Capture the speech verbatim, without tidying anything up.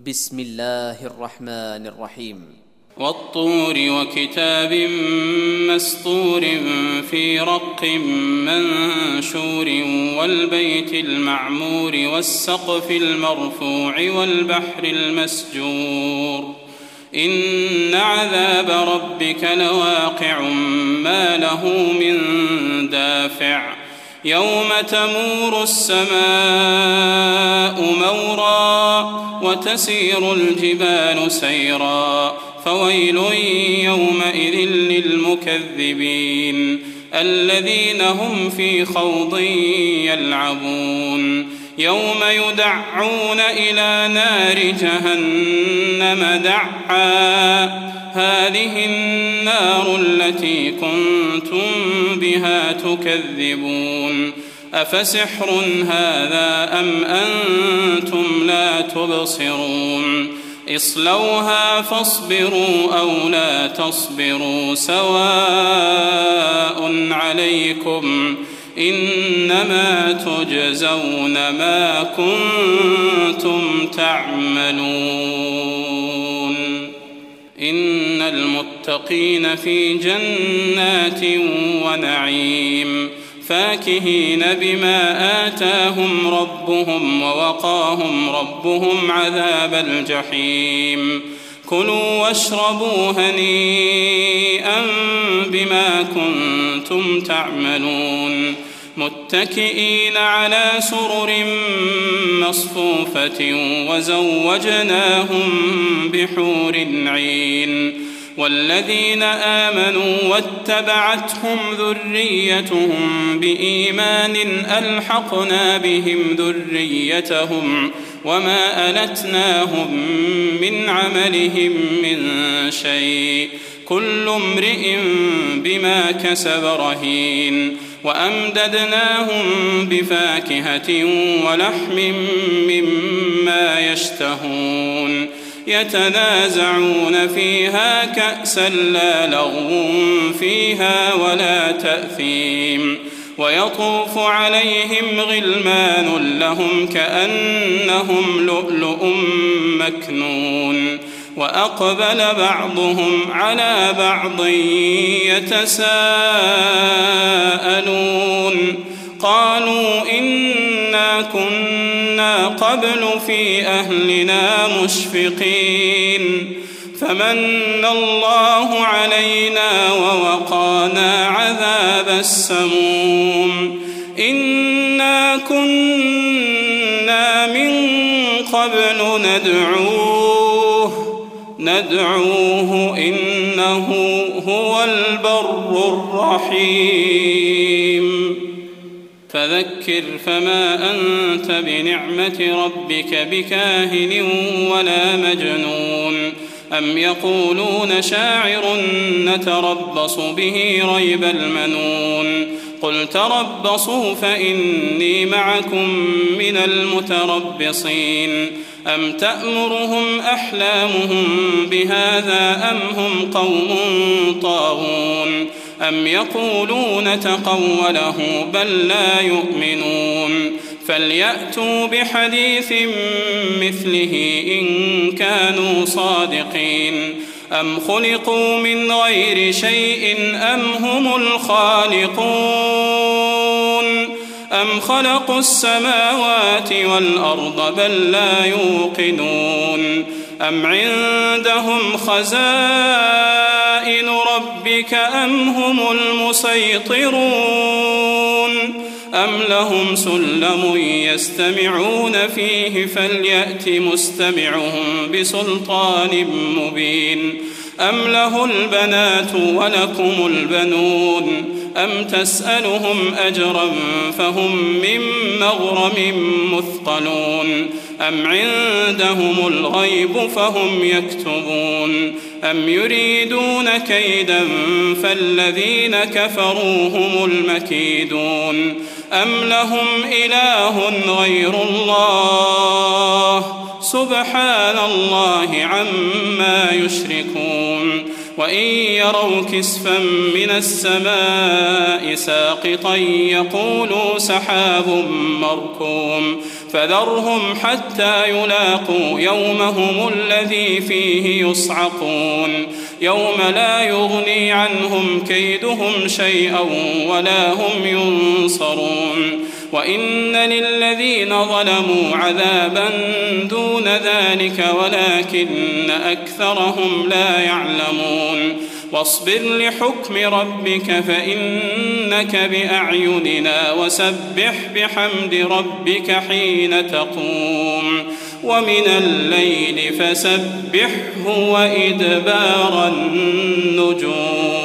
بسم الله الرحمن الرحيم. والطور وكتاب مسطور في رق منشور والبيت المعمور والسقف المرفوع والبحر المسجور إن عذاب ربك لواقع ما له من دافع يوم تمور السماء مورا وتسير الجبال سيرا فويل يومئذ للمكذبين الذين هم في خوض يلعبون يوم يدعون إلى نار جهنم دعا هذه النار التي كنتم بها تكذبون أفسحر هذا أم أنتم لا تبصرون اصلوها فاصبروا أو لا تصبروا سواء عليكم إنما تجزون ما كنتم تعملون إن المتقين في جنات ونعيم فاكهين بما آتاهم ربهم ووقاهم ربهم عذاب الجحيم كلوا واشربوا هنيئا بما كنتم تعملون متكئين على سرر مصفوفة وزوجناهم بحور عين والذين آمنوا واتبعتهم ذريتهم بإيمان ألحقنا بهم ذريتهم وما ألتناهم من عملهم من شيء كل امرئ بما كسب رهين وأمددناهم بفاكهة ولحم مما يشتهون يتنازعون فيها كأسا لا لغو فيها ولا تأثيم ويطوف عليهم غلمان لهم كأنهم لؤلؤ مكنون وأقبل بعضهم على بعض يتساءلون قالوا إنا كنا قبل في أهلنا مشفقين فمن الله علينا ووقانا عذاب السموم إنا كنا من قبل ندعوه ندعوه إنه هو البر الرحيم فذكر فما أنت بنعمة ربك بكاهن ولا مجنون أم يقولون شاعر نتربص به ريب المنون قل تربصوا فإني معكم من المتربصين أم تأمرهم أحلامهم بهذا أم هم قوم طاغون أم يقولون تقوله بل لا يؤمنون فليأتوا بحديث مثله إن كانوا صادقين أم خلقوا من غير شيء أم هم الخالقون أم خلقوا السماوات والأرض بل لا يوقنون أم عندهم خزائن ربك أم هم المسيطرون أم لهم سلم يستمعون فيه فليأت مستمعهم بسلطان مبين أم له البنات ولكم البنون أم تسألهم أجرا فهم من مغرم مثقلون أم عندهم الغيب فهم يكتبون أم يريدون كيدا فالذين كفروا هم المكيدون أم لهم إله غير الله سبحان الله عما يشركون وإن يروا كسفا من السماء ساقطا يقولوا سحاب مركوم فذرهم حتى يلاقوا يومهم الذي فيه يصعقون يوم لا يغني عنهم كيدهم شيئا ولا هم ينصرون وإن للذين ظلموا عذابا دون ذلك ولكن أكثرهم لا يعلمون واصبر لحكم ربك فإنك بأعيننا وسبح بحمد ربك حين تقوم ومن الليل فسبحه وإدبار النجوم.